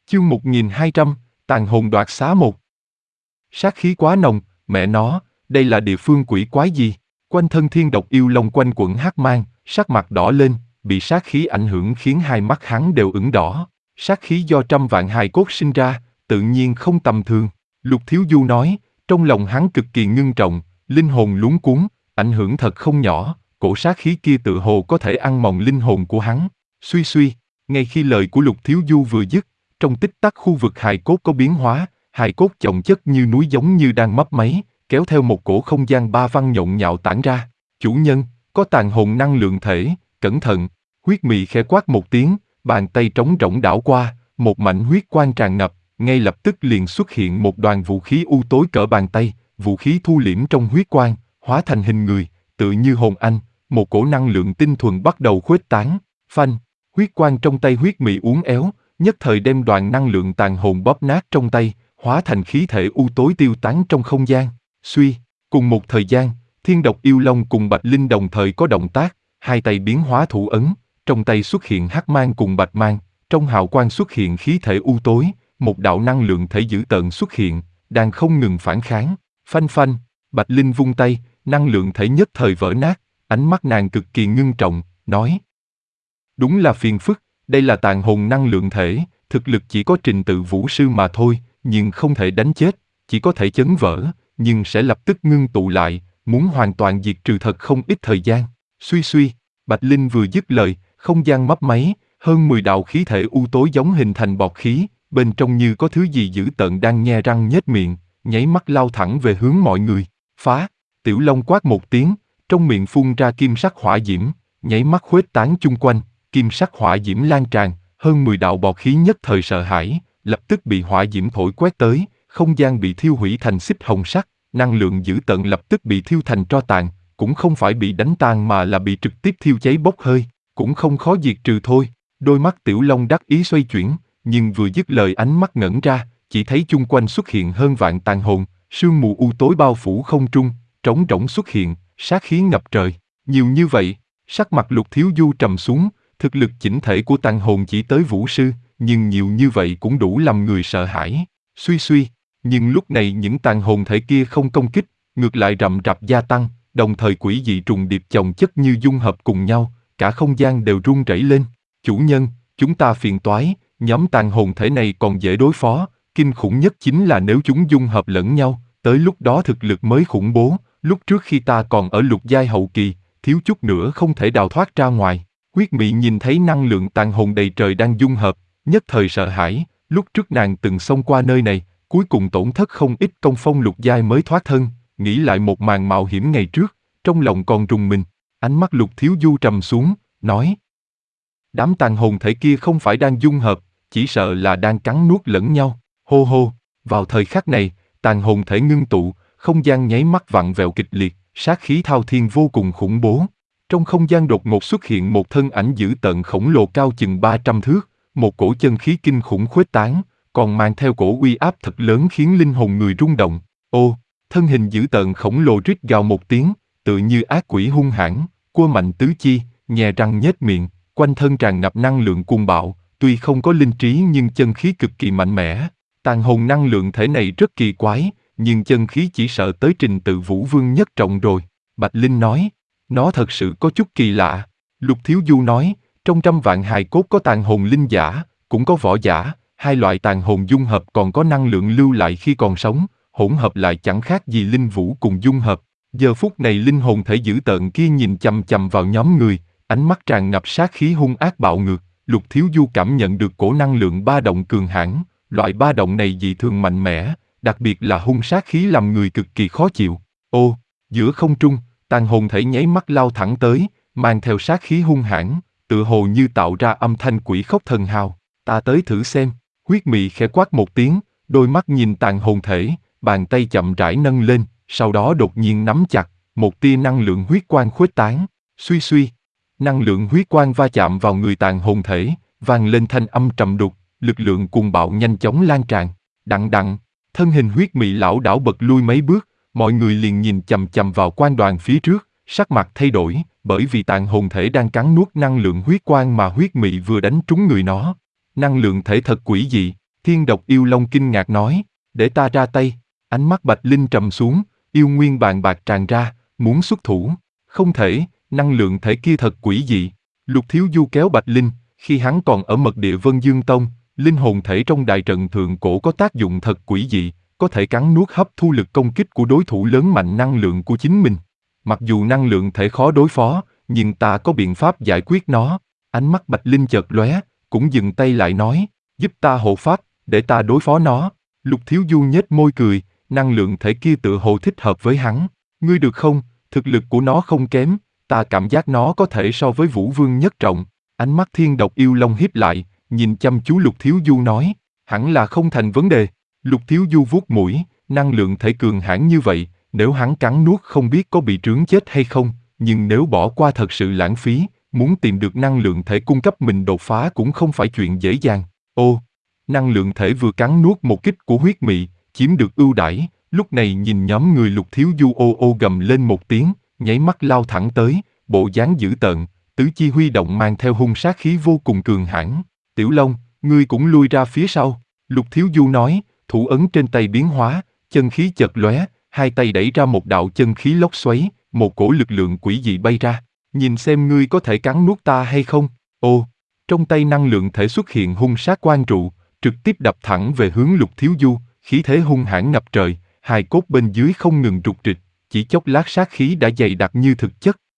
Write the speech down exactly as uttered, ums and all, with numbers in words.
Chương một nghìn hai trăm, tàn hồn đoạt xá một. Sát khí quá nồng, mẹ nó, đây là địa phương quỷ quái gì? Quanh thân thiên độc yêu long quanh quẩn hắc mang, sắc mặt đỏ lên, bị sát khí ảnh hưởng khiến hai mắt hắn đều ửng đỏ. Sát khí do trăm vạn hài cốt sinh ra, tự nhiên không tầm thường. Lục Thiếu Du nói, trong lòng hắn cực kỳ ngưng trọng, linh hồn luống cuống, ảnh hưởng thật không nhỏ, cổ sát khí kia tự hồ có thể ăn mòn linh hồn của hắn. Suy suy, ngay khi lời của Lục Thiếu Du vừa dứt, trong tích tắc khu vực hài cốt có biến hóa, hài cốt chồng chất như núi giống như đang mấp máy, kéo theo một cổ không gian ba văn nhộn nhạo tản ra. Chủ nhân, có tàn hồn năng lượng thể, cẩn thận. Huyết Mị khẽ quát một tiếng, bàn tay trống rỗng đảo qua, một mảnh huyết quang tràn ngập, ngay lập tức liền xuất hiện một đoàn vũ khí u tối cỡ bàn tay, vũ khí thu liễm trong huyết quang, hóa thành hình người, tự như hồn anh, một cổ năng lượng tinh thuần bắt đầu khuếch tán. Phanh, huyết quang trong tay Huyết Mị uốn éo, nhất thời đem đoàn năng lượng tàn hồn bóp nát trong tay, hóa thành khí thể u tối tiêu tán trong không gian. Suy, cùng một thời gian, thiên độc yêu long cùng Bạch Linh đồng thời có động tác, hai tay biến hóa thủ ấn, trong tay xuất hiện hắc mang cùng bạch mang, trong hào quang xuất hiện khí thể u tối, một đạo năng lượng thể dữ tợn xuất hiện, đang không ngừng phản kháng. Phanh phanh, Bạch Linh vung tay, năng lượng thể nhất thời vỡ nát, ánh mắt nàng cực kỳ ngưng trọng, nói: đúng là phiền phức, đây là tàn hồn năng lượng thể, thực lực chỉ có trình tự vũ sư mà thôi, nhưng không thể đánh chết, chỉ có thể chấn vỡ, nhưng sẽ lập tức ngưng tụ lại, muốn hoàn toàn diệt trừ thật không ít thời gian. Suy suy, Bạch Linh vừa dứt lời, không gian mấp máy, hơn mười đạo khí thể u tối giống hình thành bọt khí, bên trong như có thứ gì dữ tợn đang nhe răng nhếch miệng, nháy mắt lao thẳng về hướng mọi người. Phá! Tiểu Long quát một tiếng, trong miệng phun ra kim sắc hỏa diễm, nháy mắt khuếch tán chung quanh, kim sắc hỏa diễm lan tràn, hơn mười đạo bọt khí nhất thời sợ hãi, lập tức bị hỏa diễm thổi quét tới, không gian bị thiêu hủy thành xích hồng sắc, năng lượng dữ tợn lập tức bị thiêu thành tro tàn, cũng không phải bị đánh tan mà là bị trực tiếp thiêu cháy bốc hơi, cũng không khó diệt trừ thôi. Đôi mắt Tiểu Long đắc ý xoay chuyển, nhưng vừa dứt lời ánh mắt ngẩn ra, chỉ thấy chung quanh xuất hiện hơn vạn tàn hồn, sương mù u tối bao phủ không trung, trống rỗng xuất hiện, sát khí ngập trời. Nhiều như vậy, sắc mặt Lục Thiếu Du trầm xuống, thực lực chỉnh thể của tàn hồn chỉ tới vũ sư, nhưng nhiều như vậy cũng đủ làm người sợ hãi. Suy suy, nhưng lúc này những tàn hồn thể kia không công kích, ngược lại rậm rạp gia tăng, đồng thời quỷ dị trùng điệp chồng chất như dung hợp cùng nhau, cả không gian đều rung rẩy lên. Chủ nhân, chúng ta phiền toái, nhóm tàn hồn thể này còn dễ đối phó, kinh khủng nhất chính là nếu chúng dung hợp lẫn nhau, tới lúc đó thực lực mới khủng bố, lúc trước khi ta còn ở lục giai hậu kỳ, thiếu chút nữa không thể đào thoát ra ngoài. Huyết Mị nhìn thấy năng lượng tàn hồn đầy trời đang dung hợp, nhất thời sợ hãi, lúc trước nàng từng xông qua nơi này, cuối cùng tổn thất không ít công phong lục giai mới thoát thân, nghĩ lại một màn mạo hiểm ngày trước, trong lòng còn rùng mình. Ánh mắt Lục Thiếu Du trầm xuống, nói: đám tàn hồn thể kia không phải đang dung hợp, chỉ sợ là đang cắn nuốt lẫn nhau. Hô hô, vào thời khắc này, tàn hồn thể ngưng tụ, không gian nháy mắt vặn vẹo kịch liệt, sát khí thao thiên vô cùng khủng bố. Trong không gian đột ngột xuất hiện một thân ảnh dữ tợn khổng lồ cao chừng ba trăm thước, một cổ chân khí kinh khủng khuếch tán, còn mang theo cổ uy áp thật lớn khiến linh hồn người rung động. Ô, thân hình dữ tợn khổng lồ rít gào một tiếng, tự như ác quỷ hung hãn, cua mạnh tứ chi, nhè răng nhếch miệng, quanh thân tràn ngập năng lượng cuồng bạo, tuy không có linh trí nhưng chân khí cực kỳ mạnh mẽ. Tàn hồn năng lượng thể này rất kỳ quái, nhưng chân khí chỉ sợ tới trình tự vũ vương nhất trọng rồi. Bạch Linh nói: nó thật sự có chút kỳ lạ. Lục Thiếu Du nói: trong trăm vạn hài cốt có tàn hồn linh giả, cũng có võ giả, hai loại tàn hồn dung hợp còn có năng lượng lưu lại khi còn sống, hỗn hợp lại chẳng khác gì linh vũ cùng dung hợp. Giờ phút này linh hồn thể dữ tợn kia nhìn chằm chằm vào nhóm người, ánh mắt tràn ngập sát khí hung ác bạo ngược. Lục Thiếu Du cảm nhận được cổ năng lượng ba động cường hãn, loại ba động này dị thường mạnh mẽ, đặc biệt là hung sát khí làm người cực kỳ khó chịu. Ô, giữa không trung, tàn hồn thể nháy mắt lao thẳng tới, mang theo sát khí hung hãn, tựa hồ như tạo ra âm thanh quỷ khóc thần hào. Ta tới thử xem. Huyết Mị khẽ quát một tiếng, đôi mắt nhìn tàn hồn thể, bàn tay chậm rãi nâng lên, sau đó đột nhiên nắm chặt, một tia năng lượng huyết quang khuếch tán. Suy suy, năng lượng huyết quang va chạm vào người tàn hồn thể, vang lên thanh âm trầm đục, lực lượng cuồng bạo nhanh chóng lan tràn. Đặng đặng, thân hình Huyết Mị lảo đảo bật lui mấy bước, mọi người liền nhìn chằm chằm vào quan đoàn phía trước, sắc mặt thay đổi, bởi vì tàn hồn thể đang cắn nuốt năng lượng huyết quang mà Huyết Mị vừa đánh trúng người nó. Năng lượng thể thật quỷ dị, Thiên độc yêu long kinh ngạc nói, để ta ra tay. Ánh mắt Bạch Linh trầm xuống, yêu nguyên bàn bạc tràn ra, muốn xuất thủ. Không thể, năng lượng thể kia thật quỷ dị. Lục Thiếu Du kéo Bạch Linh, khi hắn còn ở mật địa Vân Dương Tông, linh hồn thể trong đại trận thượng cổ có tác dụng thật quỷ dị, có thể cắn nuốt hấp thu lực công kích của đối thủ lớn mạnh năng lượng của chính mình. Mặc dù năng lượng thể khó đối phó, nhưng ta có biện pháp giải quyết nó. Ánh mắt Bạch Linh chợt lóe, cũng dừng tay lại nói, giúp ta hộ pháp, để ta đối phó nó. Lục Thiếu Du nhếch môi cười, năng lượng thể kia tựa hồ thích hợp với hắn. Ngươi được không? Thực lực của nó không kém, ta cảm giác nó có thể so với Vũ Vương nhất trọng. Ánh mắt Thiên độc yêu long híp lại, nhìn chăm chú Lục Thiếu Du nói, hẳn là không thành vấn đề. Lục Thiếu Du vuốt mũi, năng lượng thể cường hãn như vậy, nếu hắn cắn nuốt không biết có bị trướng chết hay không, nhưng nếu bỏ qua thật sự lãng phí, muốn tìm được năng lượng thể cung cấp mình đột phá cũng không phải chuyện dễ dàng. Ô, năng lượng thể vừa cắn nuốt một kích của huyết mị, chiếm được ưu đãi, lúc này nhìn nhóm người Lục Thiếu Du ô ô gầm lên một tiếng, nháy mắt lao thẳng tới, bộ dáng dữ tợn, tứ chi huy động mang theo hung sát khí vô cùng cường hãn. Tiểu Long, ngươi cũng lui ra phía sau. Lục Thiếu Du nói, thủ ấn trên tay biến hóa, chân khí chợt lóe, hai tay đẩy ra một đạo chân khí lốc xoáy, một cổ lực lượng quỷ dị bay ra. Nhìn xem ngươi có thể cắn nuốt ta hay không. Ô, trong tay năng lượng thể xuất hiện hung sát quang trụ, trực tiếp đập thẳng về hướng Lục Thiếu Du, khí thế hung hãn ngập trời, hài cốt bên dưới không ngừng rục rịch, chỉ chốc lát sát khí đã dày đặc như thực chất.